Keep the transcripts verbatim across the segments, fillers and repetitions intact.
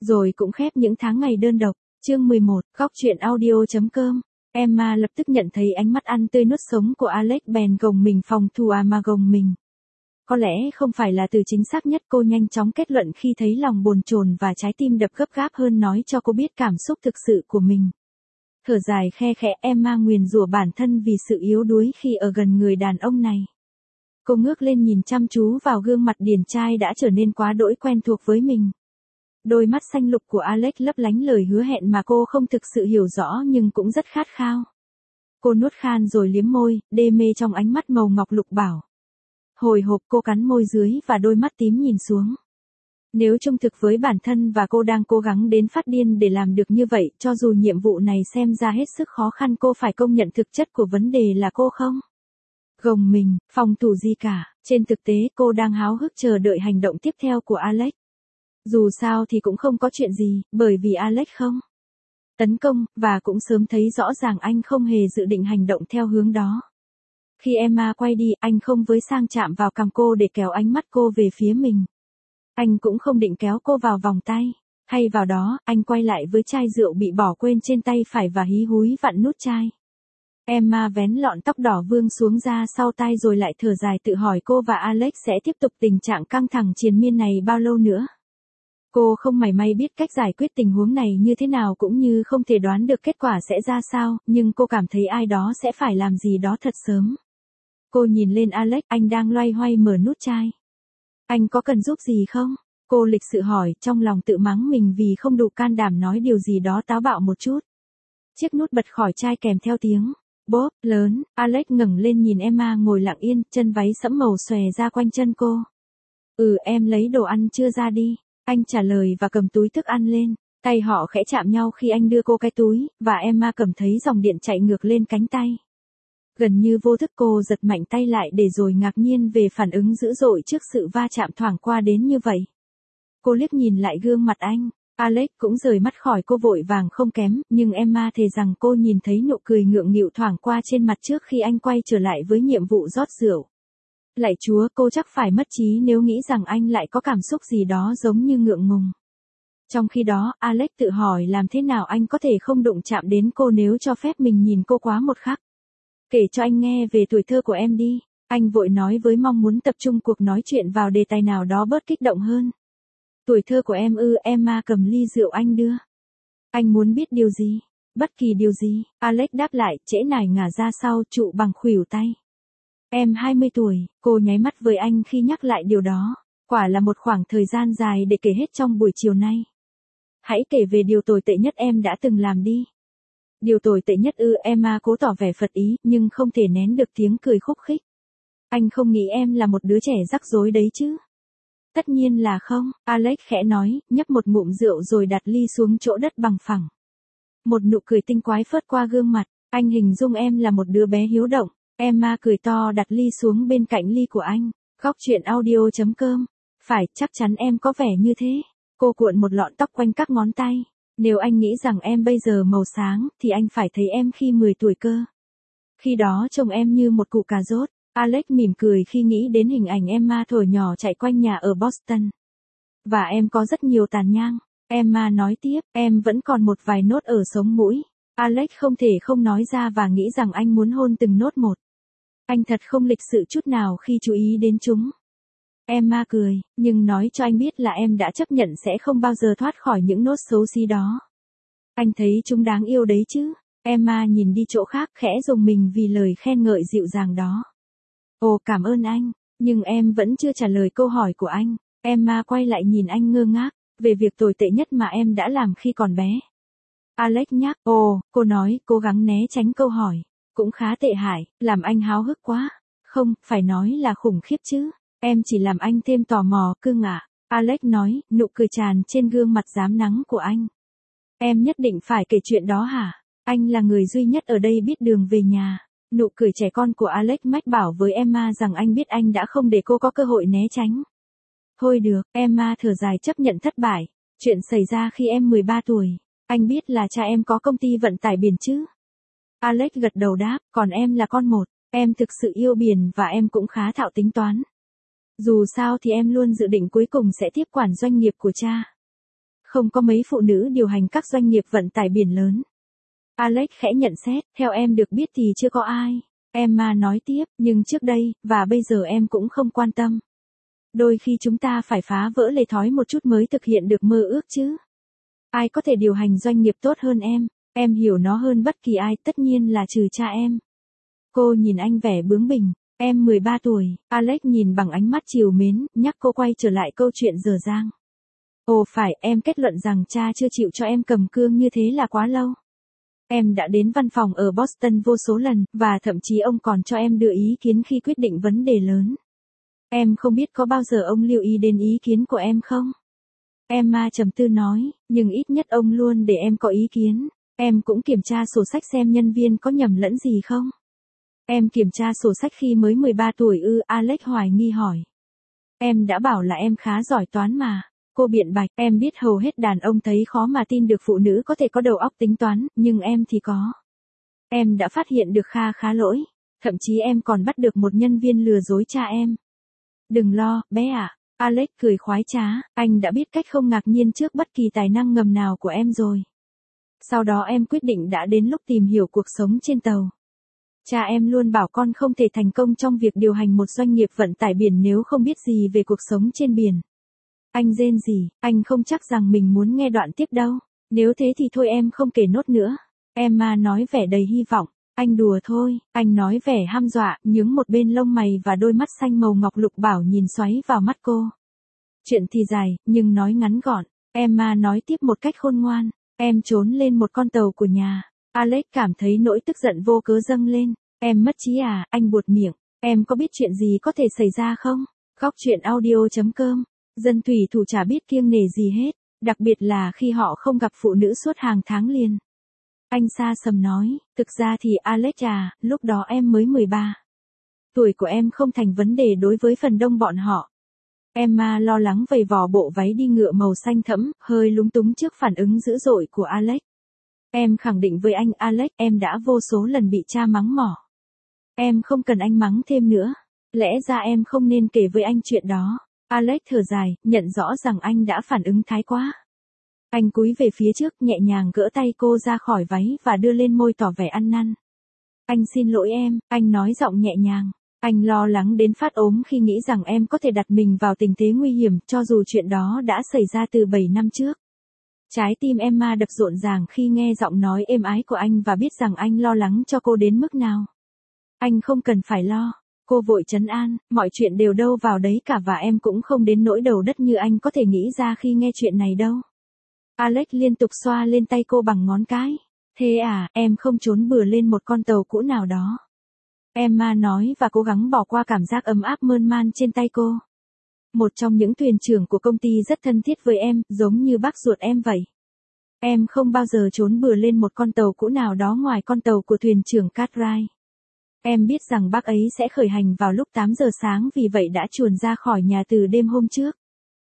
Rồi cũng khép những tháng ngày đơn độc. Chương mười một, góc truyện audio.com. Emma lập tức nhận thấy ánh mắt ăn tươi nuốt sống của Alex bèn gồng mình phòng thủ à mà gồng mình. Có lẽ không phải là từ chính xác nhất, cô nhanh chóng kết luận khi thấy lòng bồn chồn và trái tim đập gấp gáp hơn nói cho cô biết cảm xúc thực sự của mình. Thở dài khe khẽ, Emma nguyền rủa bản thân vì sự yếu đuối khi ở gần người đàn ông này. Cô ngước lên nhìn chăm chú vào gương mặt điển trai đã trở nên quá đỗi quen thuộc với mình. Đôi mắt xanh lục của Alex lấp lánh lời hứa hẹn mà cô không thực sự hiểu rõ nhưng cũng rất khát khao. Cô nuốt khan rồi liếm môi, đê mê trong ánh mắt màu ngọc lục bảo. Hồi hộp cô cắn môi dưới và đôi mắt tím nhìn xuống. Nếu trung thực với bản thân và cô đang cố gắng đến phát điên để làm được như vậy, cho dù nhiệm vụ này xem ra hết sức khó khăn, cô phải công nhận thực chất của vấn đề là cô không gồng mình, phòng thủ gì cả. Trên thực tế cô đang háo hức chờ đợi hành động tiếp theo của Alex. Dù sao thì cũng không có chuyện gì, bởi vì Alex không tấn công, và cũng sớm thấy rõ ràng anh không hề dự định hành động theo hướng đó. Khi Emma quay đi, anh không với sang chạm vào cằm cô để kéo ánh mắt cô về phía mình. Anh cũng không định kéo cô vào vòng tay. Thay vào đó, anh quay lại với chai rượu bị bỏ quên trên tay phải và hí húi vặn nút chai. Emma vén lọn tóc đỏ vương xuống ra sau tai rồi lại thở dài tự hỏi cô và Alex sẽ tiếp tục tình trạng căng thẳng triền miên này bao lâu nữa. Cô không mảy may biết cách giải quyết tình huống này như thế nào cũng như không thể đoán được kết quả sẽ ra sao, nhưng cô cảm thấy ai đó sẽ phải làm gì đó thật sớm. Cô nhìn lên Alex, anh đang loay hoay mở nút chai. Anh có cần giúp gì không? Cô lịch sự hỏi, trong lòng tự mắng mình vì không đủ can đảm nói điều gì đó táo bạo một chút. Chiếc nút bật khỏi chai kèm theo tiếng bốp lớn. Alex ngẩng lên nhìn Emma ngồi lặng yên, chân váy sẫm màu xòe ra quanh chân cô. Ừ, em lấy đồ ăn chưa ra đi. Anh trả lời và cầm túi thức ăn lên. Tay họ khẽ chạm nhau khi anh đưa cô cái túi, và Emma cầm thấy dòng điện chạy ngược lên cánh tay. Gần như vô thức cô giật mạnh tay lại để rồi ngạc nhiên về phản ứng dữ dội trước sự va chạm thoảng qua đến như vậy. Cô liếc nhìn lại gương mặt anh. Alex cũng rời mắt khỏi cô vội vàng không kém, nhưng Emma thề rằng cô nhìn thấy nụ cười ngượng nghịu thoảng qua trên mặt trước khi anh quay trở lại với nhiệm vụ rót rượu. Lạy Chúa, cô chắc phải mất trí nếu nghĩ rằng anh lại có cảm xúc gì đó giống như ngượng ngùng. Trong khi đó, Alex tự hỏi làm thế nào anh có thể không đụng chạm đến cô nếu cho phép mình nhìn cô quá một khắc. Kể cho anh nghe về tuổi thơ của em đi, anh vội nói với mong muốn tập trung cuộc nói chuyện vào đề tài nào đó bớt kích động hơn. Tuổi thơ của em ư? Emma cầm ly rượu anh đưa. Anh muốn biết điều gì? Bất kỳ điều gì, Alex đáp lại, trễ nải ngả ra sau trụ bằng khuỷu tay. Em hai mươi tuổi, cô nháy mắt với anh khi nhắc lại điều đó. Quả là một khoảng thời gian dài để kể hết trong buổi chiều nay. Hãy kể về điều tồi tệ nhất em đã từng làm đi. Điều tồi tệ nhất ư? Emma cố tỏ vẻ phật ý, nhưng không thể nén được tiếng cười khúc khích. Anh không nghĩ em là một đứa trẻ rắc rối đấy chứ? Tất nhiên là không, Alex khẽ nói, nhấp một ngụm rượu rồi đặt ly xuống chỗ đất bằng phẳng. Một nụ cười tinh quái phớt qua gương mặt, anh hình dung em là một đứa bé hiếu động. Emma cười to đặt ly xuống bên cạnh ly của anh. Góc truyện audio.com. Phải, chắc chắn em có vẻ như thế. Cô cuộn một lọn tóc quanh các ngón tay. Nếu anh nghĩ rằng em bây giờ màu sáng, thì anh phải thấy em khi mười tuổi cơ. Khi đó trông em như một củ cà rốt. Alex mỉm cười khi nghĩ đến hình ảnh Emma thổi nhỏ chạy quanh nhà ở Boston. Và em có rất nhiều tàn nhang. Emma nói tiếp, em vẫn còn một vài nốt ở sống mũi. Alex không thể không nói ra và nghĩ rằng anh muốn hôn từng nốt một. Anh thật không lịch sự chút nào khi chú ý đến chúng. Emma cười, nhưng nói cho anh biết là em đã chấp nhận sẽ không bao giờ thoát khỏi những nốt xấu xí đó. Anh thấy chúng đáng yêu đấy chứ. Emma nhìn đi chỗ khác khẽ rùng mình vì lời khen ngợi dịu dàng đó. Ồ, cảm ơn anh, nhưng em vẫn chưa trả lời câu hỏi của anh. Emma quay lại nhìn anh ngơ ngác, về việc tồi tệ nhất mà em đã làm khi còn bé. Alex nhắc, ồ, cô nói, cố gắng né tránh câu hỏi. Cũng khá tệ hại, làm anh háo hức quá. Không, phải nói là khủng khiếp chứ. Em chỉ làm anh thêm tò mò, cưng ạ. Alex nói, nụ cười tràn trên gương mặt rám nắng của anh. Em nhất định phải kể chuyện đó hả? Anh là người duy nhất ở đây biết đường về nhà. Nụ cười trẻ con của Alex mách bảo với Emma rằng anh biết anh đã không để cô có cơ hội né tránh. Thôi được, Emma thở dài chấp nhận thất bại. Chuyện xảy ra khi em mười ba tuổi. Anh biết là cha em có công ty vận tải biển chứ? Alex gật đầu đáp, còn em là con một. Em thực sự yêu biển và em cũng khá thạo tính toán. Dù sao thì em luôn dự định cuối cùng sẽ tiếp quản doanh nghiệp của cha. Không có mấy phụ nữ điều hành các doanh nghiệp vận tải biển lớn. Alex khẽ nhận xét, theo em được biết thì chưa có ai. Emma nói tiếp, nhưng trước đây, và bây giờ em cũng không quan tâm. Đôi khi chúng ta phải phá vỡ lề thói một chút mới thực hiện được mơ ước chứ. Ai có thể điều hành doanh nghiệp tốt hơn em, em hiểu nó hơn bất kỳ ai, tất nhiên là trừ cha em. Cô nhìn anh vẻ bướng bỉnh, em mười ba tuổi, Alex nhìn bằng ánh mắt trìu mến, nhắc cô quay trở lại câu chuyện dở dang. Ồ phải, em kết luận rằng cha chưa chịu cho em cầm cương như thế là quá lâu. Em đã đến văn phòng ở Boston vô số lần, và thậm chí ông còn cho em đưa ý kiến khi quyết định vấn đề lớn. Em không biết có bao giờ ông lưu ý đến ý kiến của em không? Emma trầm tư nói, nhưng ít nhất ông luôn để em có ý kiến. Em cũng kiểm tra sổ sách xem nhân viên có nhầm lẫn gì không? Em kiểm tra sổ sách khi mới mười ba tuổi ư? Alex hoài nghi hỏi. Em đã bảo là em khá giỏi toán mà. Cô biện bạch, em biết hầu hết đàn ông thấy khó mà tin được phụ nữ có thể có đầu óc tính toán, nhưng em thì có. Em đã phát hiện được kha khá lỗi. Thậm chí em còn bắt được một nhân viên lừa dối cha em. Đừng lo, bé ạ. Alex cười khoái trá, anh đã biết cách không ngạc nhiên trước bất kỳ tài năng ngầm nào của em rồi. Sau đó em quyết định đã đến lúc tìm hiểu cuộc sống trên tàu. Cha em luôn bảo con không thể thành công trong việc điều hành một doanh nghiệp vận tải biển nếu không biết gì về cuộc sống trên biển. Anh rên rỉ, anh không chắc rằng mình muốn nghe đoạn tiếp đâu. Nếu thế thì thôi em không kể nốt nữa. Emma nói vẻ đầy hy vọng. Anh đùa thôi, anh nói vẻ hăm dọa, nhướng một bên lông mày và đôi mắt xanh màu ngọc lục bảo nhìn xoáy vào mắt cô. Chuyện thì dài, nhưng nói ngắn gọn. Emma nói tiếp một cách khôn ngoan. Em trốn lên một con tàu của nhà. Alex cảm thấy nỗi tức giận vô cớ dâng lên. Em mất trí à? Anh buột miệng. Em có biết chuyện gì có thể xảy ra không? Góc truyện audio chấm com. Dân thủy thủ chả biết kiêng nể gì hết, đặc biệt là khi họ không gặp phụ nữ suốt hàng tháng liền. Anh xa sầm nói, thực ra thì Alex à, lúc đó em mới mười ba. Tuổi của em không thành vấn đề đối với phần đông bọn họ. Emma lo lắng vầy vò bộ váy đi ngựa màu xanh thẫm, hơi lúng túng trước phản ứng dữ dội của Alex. Em khẳng định với anh Alex, em đã vô số lần bị cha mắng mỏ. Em không cần anh mắng thêm nữa. Lẽ ra em không nên kể với anh chuyện đó. Alex thở dài, nhận rõ rằng anh đã phản ứng thái quá. Anh cúi về phía trước, nhẹ nhàng gỡ tay cô ra khỏi váy và đưa lên môi tỏ vẻ ăn năn. Anh xin lỗi em, anh nói giọng nhẹ nhàng. Anh lo lắng đến phát ốm khi nghĩ rằng em có thể đặt mình vào tình thế nguy hiểm, cho dù chuyện đó đã xảy ra từ bảy năm trước. Trái tim Emma đập rộn ràng khi nghe giọng nói êm ái của anh và biết rằng anh lo lắng cho cô đến mức nào. Anh không cần phải lo. Cô vội trấn an, mọi chuyện đều đâu vào đấy cả và em cũng không đến nỗi đầu đất như anh có thể nghĩ ra khi nghe chuyện này đâu. Alex liên tục xoa lên tay cô bằng ngón cái. Thế à, em không trốn bừa lên một con tàu cũ nào đó. Emma nói và cố gắng bỏ qua cảm giác ấm áp mơn man trên tay cô. Một trong những thuyền trưởng của công ty rất thân thiết với em, giống như bác ruột em vậy. Em không bao giờ trốn bừa lên một con tàu cũ nào đó ngoài con tàu của thuyền trưởng Cartwright. Em biết rằng bác ấy sẽ khởi hành vào lúc tám giờ sáng vì vậy đã chuồn ra khỏi nhà từ đêm hôm trước.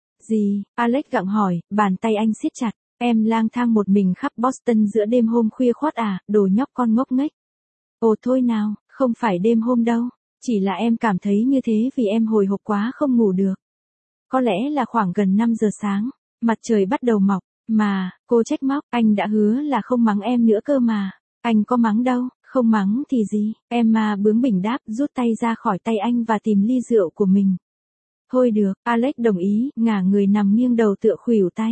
Gì? Alex gặng hỏi, bàn tay anh siết chặt. Em lang thang một mình khắp Boston giữa đêm hôm khuya khoắt à, đồ nhóc con ngốc nghếch. Ồ thôi nào, không phải đêm hôm đâu. Chỉ là em cảm thấy như thế vì em hồi hộp quá không ngủ được. Có lẽ là khoảng gần năm giờ sáng, mặt trời bắt đầu mọc. Mà, cô trách móc, anh đã hứa là không mắng em nữa cơ mà. Anh có mắng đâu. Không mắng thì gì, Emma bướng bỉnh đáp, rút tay ra khỏi tay anh và tìm ly rượu của mình. Thôi được, Alex đồng ý, ngả người nằm nghiêng đầu tựa khuỷu tay.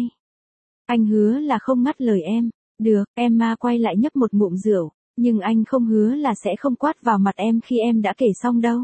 Anh hứa là không ngắt lời em. Được, Emma quay lại nhấp một ngụm rượu, nhưng anh không hứa là sẽ không quát vào mặt em khi em đã kể xong đâu.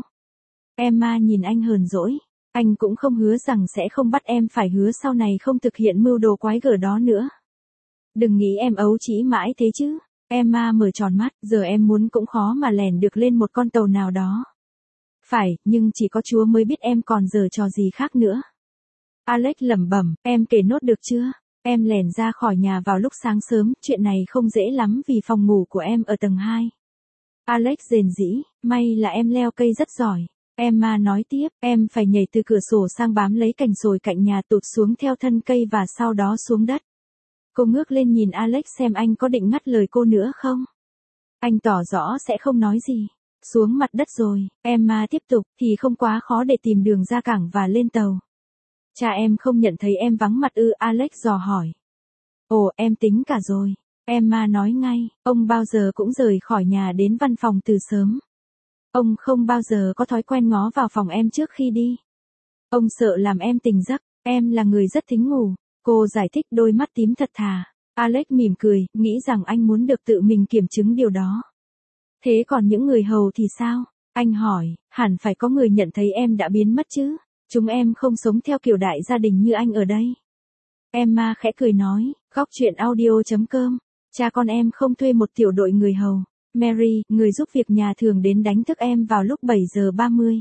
Emma nhìn anh hờn dỗi. Anh cũng không hứa rằng sẽ không bắt em phải hứa sau này không thực hiện mưu đồ quái gở đó nữa. Đừng nghĩ em ấu trĩ mãi thế chứ. Emma mở tròn mắt, giờ em muốn cũng khó mà lèn được lên một con tàu nào đó. Phải, nhưng chỉ có Chúa mới biết em còn giở trò gì khác nữa. Alex lẩm bẩm, em kể nốt được chưa? Em lèn ra khỏi nhà vào lúc sáng sớm, chuyện này không dễ lắm vì phòng ngủ của em ở tầng hai. Alex rền rĩ, may là em leo cây rất giỏi. Emma nói tiếp, em phải nhảy từ cửa sổ sang bám lấy cành sồi cạnh nhà tụt xuống theo thân cây và sau đó xuống đất. Cô ngước lên nhìn Alex xem anh có định ngắt lời cô nữa không. Anh tỏ rõ sẽ không nói gì. Xuống mặt đất rồi, Emma tiếp tục, thì không quá khó để tìm đường ra cảng và lên tàu. Cha em không nhận thấy em vắng mặt ư? Alex dò hỏi. Ồ, em tính cả rồi. Emma nói ngay, ông bao giờ cũng rời khỏi nhà đến văn phòng từ sớm. Ông không bao giờ có thói quen ngó vào phòng em trước khi đi. Ông sợ làm em tỉnh giấc, em là người rất thính ngủ. Cô giải thích đôi mắt tím thật thà. Alex mỉm cười, nghĩ rằng anh muốn được tự mình kiểm chứng điều đó. Thế còn những người hầu thì sao? Anh hỏi, hẳn phải có người nhận thấy em đã biến mất chứ. Chúng em không sống theo kiểu đại gia đình như anh ở đây. Emma khẽ cười nói, góc truyện audio chấm com. Cha con em không thuê một tiểu đội người hầu. Mary, người giúp việc nhà thường đến đánh thức em vào lúc bảy giờ ba mươi.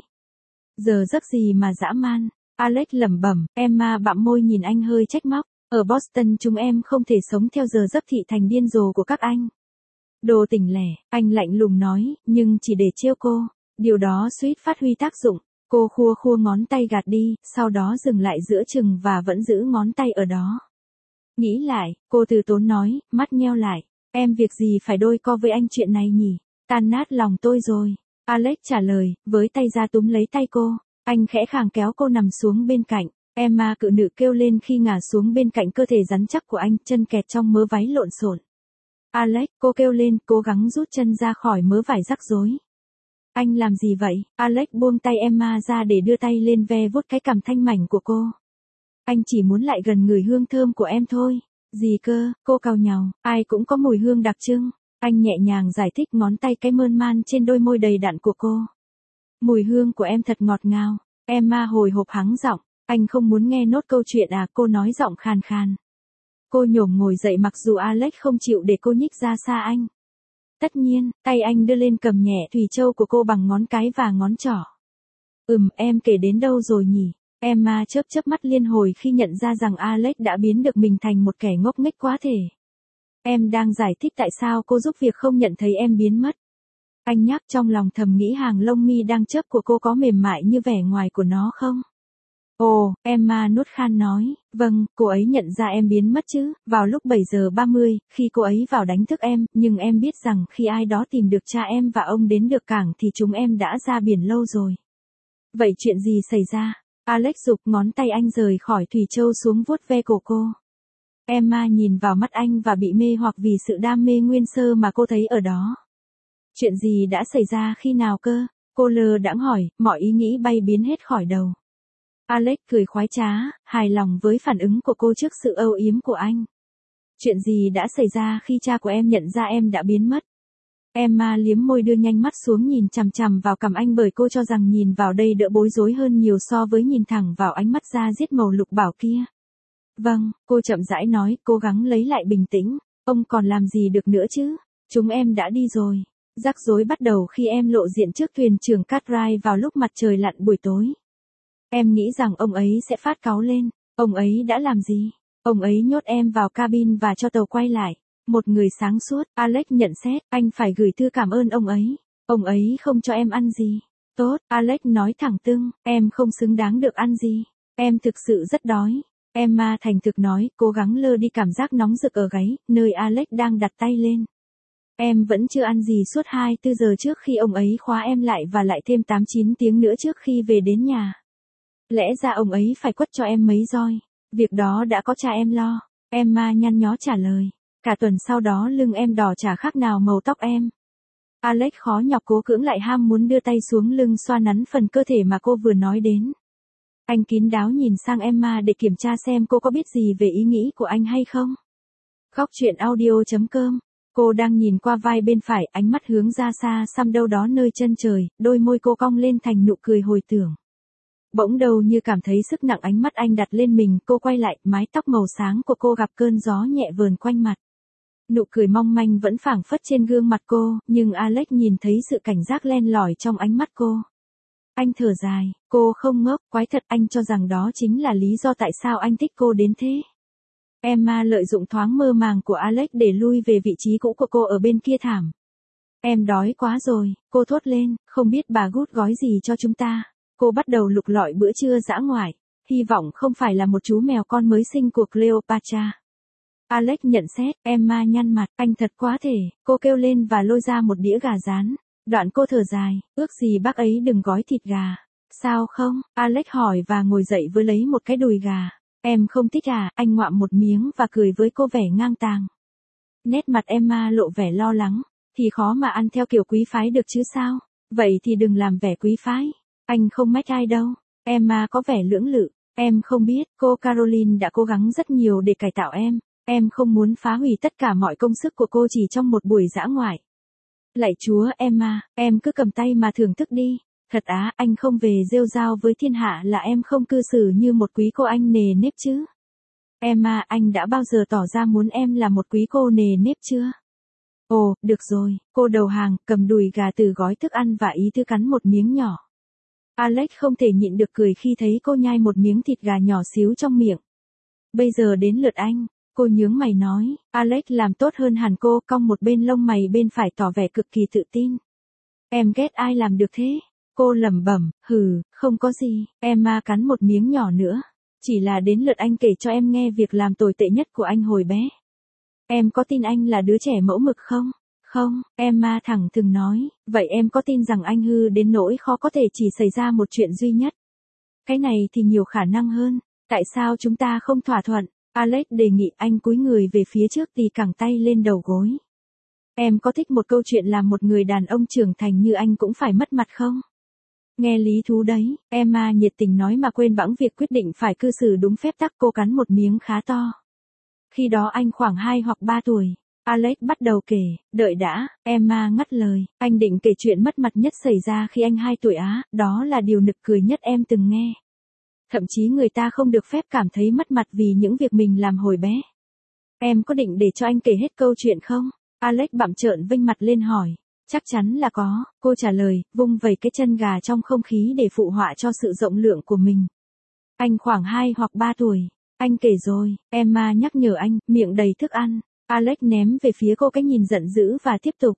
Giờ giấc gì mà dã man. Alex lẩm bẩm, Emma bặm môi nhìn anh hơi trách móc. Ở Boston chúng em không thể sống theo giờ giấc thị thành điên rồ của các anh. Đồ tỉnh lẻ, anh lạnh lùng nói, nhưng chỉ để trêu cô. Điều đó suýt phát huy tác dụng. Cô khua khua ngón tay gạt đi, sau đó dừng lại giữa chừng và vẫn giữ ngón tay ở đó. Nghĩ lại, cô từ tốn nói, mắt nheo lại. Em việc gì phải đôi co với anh chuyện này nhỉ? Tan nát lòng tôi rồi. Alex trả lời, với tay ra túm lấy tay cô. Anh khẽ khàng kéo cô nằm xuống bên cạnh. Emma cự nữ kêu lên khi ngả xuống bên cạnh cơ thể rắn chắc của anh, chân kẹt trong mớ váy lộn xộn. Alex, cô kêu lên, cố gắng rút chân ra khỏi mớ vải rắc rối. Anh làm gì vậy? Alex buông tay Emma ra để đưa tay lên ve vuốt cái cằm thanh mảnh của cô. Anh chỉ muốn lại gần người hương thơm của em thôi. Gì cơ? Cô cau nhàu, ai cũng có mùi hương đặc trưng. Anh nhẹ nhàng giải thích ngón tay cái mơn man trên đôi môi đầy đặn của cô. Mùi hương của em thật ngọt ngào. Emma hồi hộp hắng giọng. Anh không muốn nghe nốt câu chuyện à? Cô nói giọng khàn khàn. Cô nhổm ngồi dậy mặc dù Alex không chịu để cô nhích ra xa anh. Tất nhiên, tay anh đưa lên cầm nhẹ thùy châu của cô bằng ngón cái và ngón trỏ. Ừm, em kể đến đâu rồi nhỉ? Emma chớp chớp mắt liên hồi khi nhận ra rằng Alex đã biến được mình thành một kẻ ngốc nghếch quá thể. Em đang giải thích tại sao cô giúp việc không nhận thấy em biến mất. Anh nhắc, trong lòng thầm nghĩ hàng lông mi đang chớp của cô có mềm mại như vẻ ngoài của nó không? Ồ, Emma nuốt khan nói, vâng, cô ấy nhận ra em biến mất chứ, vào lúc bảy giờ ba mươi, khi cô ấy vào đánh thức em, nhưng em biết rằng khi ai đó tìm được cha em và ông đến được cảng thì chúng em đã ra biển lâu rồi. Vậy chuyện gì xảy ra? Alex giục, ngón tay anh rời khỏi thùy châu xuống vuốt ve cổ cô. Emma nhìn vào mắt anh và bị mê hoặc vì sự đam mê nguyên sơ mà cô thấy ở đó. Chuyện gì đã xảy ra khi nào cơ? Cô lơ đãng hỏi, mọi ý nghĩ bay biến hết khỏi đầu. Alex cười khoái trá, hài lòng với phản ứng của cô trước sự âu yếm của anh. Chuyện gì đã xảy ra khi cha của em nhận ra em đã biến mất? Emma liếm môi đưa nhanh mắt xuống nhìn chằm chằm vào cằm anh bởi cô cho rằng nhìn vào đây đỡ bối rối hơn nhiều so với nhìn thẳng vào ánh mắt da diết màu lục bảo kia. Vâng, cô chậm rãi nói, cố gắng lấy lại bình tĩnh. Ông còn làm gì được nữa chứ? Chúng em đã đi rồi. Rắc rối bắt đầu khi em lộ diện trước thuyền trưởng Cartwright vào lúc mặt trời lặn buổi tối. Em nghĩ rằng ông ấy sẽ phát cáu lên. Ông ấy đã làm gì? Ông ấy nhốt em vào cabin và cho tàu quay lại. Một người sáng suốt, Alex nhận xét, anh phải gửi thư cảm ơn ông ấy. Ông ấy không cho em ăn gì. Tốt, Alex nói thẳng tưng, em không xứng đáng được ăn gì. Em thực sự rất đói. Emma thành thực nói, cố gắng lơ đi cảm giác nóng rực ở gáy, nơi Alex đang đặt tay lên. Em vẫn chưa ăn gì suốt hai mươi tư giờ trước khi ông ấy khóa em lại và lại thêm tám chín tiếng nữa trước khi về đến nhà. Lẽ ra ông ấy phải quất cho em mấy roi. Việc đó đã có cha em lo. Emma nhăn nhó trả lời. Cả tuần sau đó lưng em đỏ chả khác nào màu tóc em. Alex khó nhọc cố cưỡng lại ham muốn đưa tay xuống lưng xoa nắn phần cơ thể mà cô vừa nói đến. Anh kín đáo nhìn sang Emma để kiểm tra xem cô có biết gì về ý nghĩ của anh hay không. Góc truyện audio chấm com. Cô đang nhìn qua vai bên phải, ánh mắt hướng ra xa xăm đâu đó nơi chân trời, đôi môi cô cong lên thành nụ cười hồi tưởng. Bỗng đầu như cảm thấy sức nặng ánh mắt anh đặt lên mình, cô quay lại, mái tóc màu sáng của cô gặp cơn gió nhẹ vờn quanh mặt. Nụ cười mong manh vẫn phảng phất trên gương mặt cô, nhưng Alex nhìn thấy sự cảnh giác len lỏi trong ánh mắt cô. Anh thở dài, cô không ngốc, quái thật, anh cho rằng đó chính là lý do tại sao anh thích cô đến thế. Emma lợi dụng thoáng mơ màng của Alex để lui về vị trí cũ của cô ở bên kia thảm. Em đói quá rồi, cô thốt lên, không biết bà Good gói gì cho chúng ta. Cô bắt đầu lục lọi bữa trưa dã ngoại, hy vọng không phải là một chú mèo con mới sinh của Cleopatra. Alex nhận xét, Emma nhăn mặt, anh thật quá thể, cô kêu lên và lôi ra một đĩa gà rán. Đoạn cô thở dài, ước gì bác ấy đừng gói thịt gà. Sao không? Alex hỏi và ngồi dậy với lấy một cái đùi gà. Em không thích à, anh ngoạm một miếng và cười với cô vẻ ngang tàng. Nét mặt Emma lộ vẻ lo lắng, thì khó mà ăn theo kiểu quý phái được chứ sao, vậy thì đừng làm vẻ quý phái, anh không mách ai đâu. Emma có vẻ lưỡng lự, em không biết, cô Caroline đã cố gắng rất nhiều để cải tạo em, em không muốn phá hủy tất cả mọi công sức của cô chỉ trong một buổi dã ngoại. Lạy Chúa Emma, em cứ cầm tay mà thưởng thức đi. Thật á, anh không về rêu rao với thiên hạ là em không cư xử như một quý cô anh nề nếp chứ. Emma, anh đã bao giờ tỏ ra muốn em là một quý cô nề nếp chưa? Ồ, được rồi, cô đầu hàng, cầm đùi gà từ gói thức ăn và ý thư cắn một miếng nhỏ. Alex không thể nhịn được cười khi thấy cô nhai một miếng thịt gà nhỏ xíu trong miệng. Bây giờ đến lượt anh, cô nhướng mày nói, Alex làm tốt hơn hẳn cô, cong một bên lông mày bên phải tỏ vẻ cực kỳ tự tin. Em ghét ai làm được thế? Cô lẩm bẩm, hừ, không có gì, Emma cắn một miếng nhỏ nữa. Chỉ là đến lượt anh kể cho em nghe việc làm tồi tệ nhất của anh hồi bé. Em có tin anh là đứa trẻ mẫu mực không? Không, Emma thẳng thừng nói, vậy em có tin rằng anh hư đến nỗi khó có thể chỉ xảy ra một chuyện duy nhất? Cái này thì nhiều khả năng hơn, tại sao chúng ta không thỏa thuận? Alex đề nghị. Anh cúi người về phía trước tì cẳng tay lên đầu gối. Em có thích một câu chuyện làm một người đàn ông trưởng thành như anh cũng phải mất mặt không? Nghe lý thú đấy, Emma nhiệt tình nói mà quên bẵng việc quyết định phải cư xử đúng phép tắc. Cô cắn một miếng khá to. Khi đó anh khoảng hai hoặc ba tuổi. Alex bắt đầu kể, đợi đã, Emma ngắt lời, anh định kể chuyện mất mặt nhất xảy ra khi anh hai tuổi á, đó là điều nực cười nhất em từng nghe. Thậm chí người ta không được phép cảm thấy mất mặt vì những việc mình làm hồi bé. Em có định để cho anh kể hết câu chuyện không? Alex bặm trợn vênh mặt lên hỏi. Chắc chắn là có, cô trả lời, vung vẩy cái chân gà trong không khí để phụ họa cho sự rộng lượng của mình. Anh khoảng hai hoặc ba tuổi, anh kể rồi, Emma nhắc nhở anh, miệng đầy thức ăn. Alex ném về phía cô cái nhìn giận dữ và tiếp tục.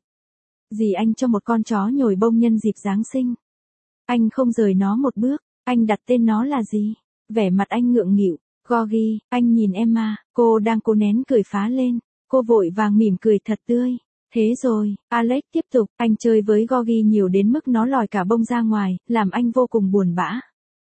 Dì anh cho một con chó nhồi bông nhân dịp Giáng sinh. Anh không rời nó một bước, anh đặt tên nó là gì? Vẻ mặt anh ngượng nghịu, Gorgie. Anh nhìn Emma, cô đang cố nén cười phá lên, cô vội vàng mỉm cười thật tươi. Thế rồi, Alex tiếp tục, anh chơi với Gorgie nhiều đến mức nó lòi cả bông ra ngoài, làm anh vô cùng buồn bã.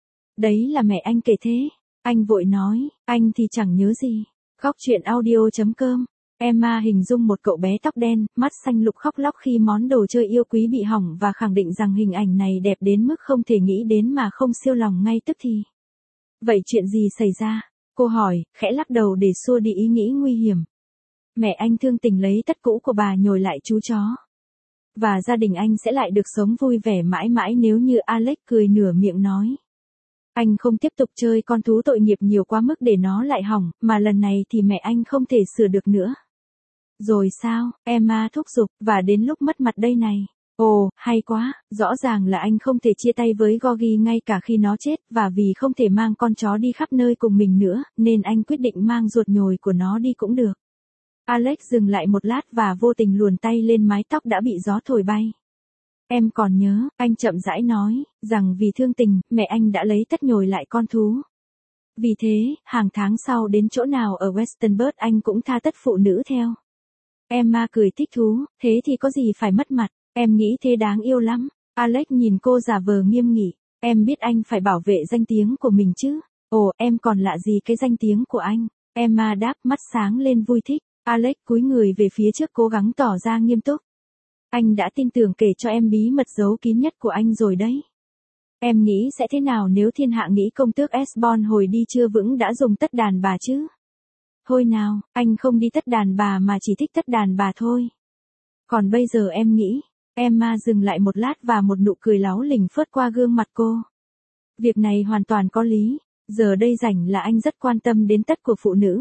Đấy là mẹ anh kể thế. Anh vội nói, anh thì chẳng nhớ gì. Góc truyện audio chấm com. Emma hình dung một cậu bé tóc đen, mắt xanh lục khóc lóc khi món đồ chơi yêu quý bị hỏng và khẳng định rằng hình ảnh này đẹp đến mức không thể nghĩ đến mà không siêu lòng ngay tức thì. Vậy chuyện gì xảy ra? Cô hỏi, khẽ lắc đầu để xua đi ý nghĩ nguy hiểm. Mẹ anh thương tình lấy tất cũ của bà nhồi lại chú chó. Và gia đình anh sẽ lại được sống vui vẻ mãi mãi nếu như Alex cười nửa miệng nói. Anh không tiếp tục chơi con thú tội nghiệp nhiều quá mức để nó lại hỏng, mà lần này thì mẹ anh không thể sửa được nữa. Rồi sao, Emma thúc giục, và đến lúc mất mặt đây này. Ồ, hay quá, rõ ràng là anh không thể chia tay với Gorgie ngay cả khi nó chết, và vì không thể mang con chó đi khắp nơi cùng mình nữa, nên anh quyết định mang ruột nhồi của nó đi cũng được. Alex dừng lại một lát và vô tình luồn tay lên mái tóc đã bị gió thổi bay. Em còn nhớ, anh chậm rãi nói, rằng vì thương tình, mẹ anh đã lấy tất nhồi lại con thú. Vì thế, hàng tháng sau đến chỗ nào ở Westonbirt anh cũng tha tất phụ nữ theo. Emma cười thích thú, thế thì có gì phải mất mặt, em nghĩ thế đáng yêu lắm. Alex nhìn cô giả vờ nghiêm nghị, em biết anh phải bảo vệ danh tiếng của mình chứ. Ồ, em còn lạ gì cái danh tiếng của anh. Emma đáp, mắt sáng lên vui thích. Alex cúi người về phía trước cố gắng tỏ ra nghiêm túc. Anh đã tin tưởng kể cho em bí mật giấu kín nhất của anh rồi đấy. Em nghĩ sẽ thế nào nếu thiên hạ nghĩ công tước Esbon hồi đi chưa vững đã dùng tất đàn bà chứ? Thôi nào, anh không đi tất đàn bà mà chỉ thích tất đàn bà thôi. Còn bây giờ em nghĩ, Emma dừng lại một lát và một nụ cười láu lỉnh phớt qua gương mặt cô. Việc này hoàn toàn có lý, giờ đây rảnh là anh rất quan tâm đến tất của phụ nữ.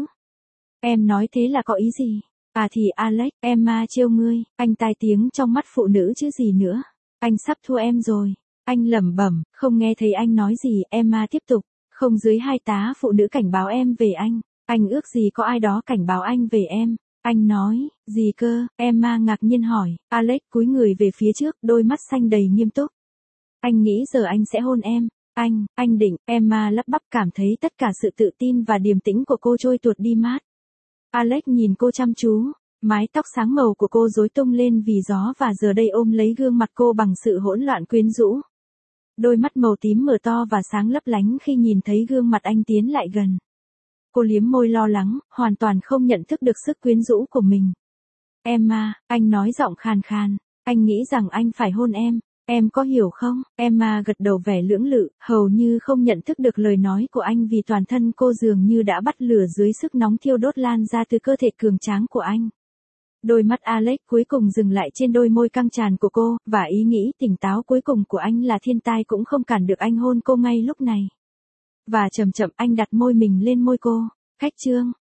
Em nói thế là có ý gì? À thì Alex, Emma trêu ngươi, anh tai tiếng trong mắt phụ nữ chứ gì nữa. Anh sắp thua em rồi. Anh lẩm bẩm, không nghe thấy anh nói gì. Emma tiếp tục, không dưới hai tá phụ nữ cảnh báo em về anh. Anh ước gì có ai đó cảnh báo anh về em. Anh nói, gì cơ? Emma ngạc nhiên hỏi. Alex cúi người về phía trước, đôi mắt xanh đầy nghiêm túc. Anh nghĩ giờ anh sẽ hôn em. Anh, anh định, Emma lắp bắp cảm thấy tất cả sự tự tin và điềm tĩnh của cô trôi tuột đi mát. Alex nhìn cô chăm chú, mái tóc sáng màu của cô rối tung lên vì gió và giờ đây ôm lấy gương mặt cô bằng sự hỗn loạn quyến rũ. Đôi mắt màu tím mở to và sáng lấp lánh khi nhìn thấy gương mặt anh tiến lại gần. Cô liếm môi lo lắng, hoàn toàn không nhận thức được sức quyến rũ của mình. Emma, anh nói giọng khàn khàn, anh nghĩ rằng anh phải hôn em, em có hiểu không? Emma gật đầu vẻ lưỡng lự, hầu như không nhận thức được lời nói của anh vì toàn thân cô dường như đã bắt lửa dưới sức nóng thiêu đốt lan ra từ cơ thể cường tráng của anh. Đôi mắt Alex cuối cùng dừng lại trên đôi môi căng tràn của cô, và ý nghĩ tỉnh táo cuối cùng của anh là thiên tai cũng không cản được anh hôn cô ngay lúc này. Và chậm chậm anh đặt môi mình lên môi cô. Khách trương,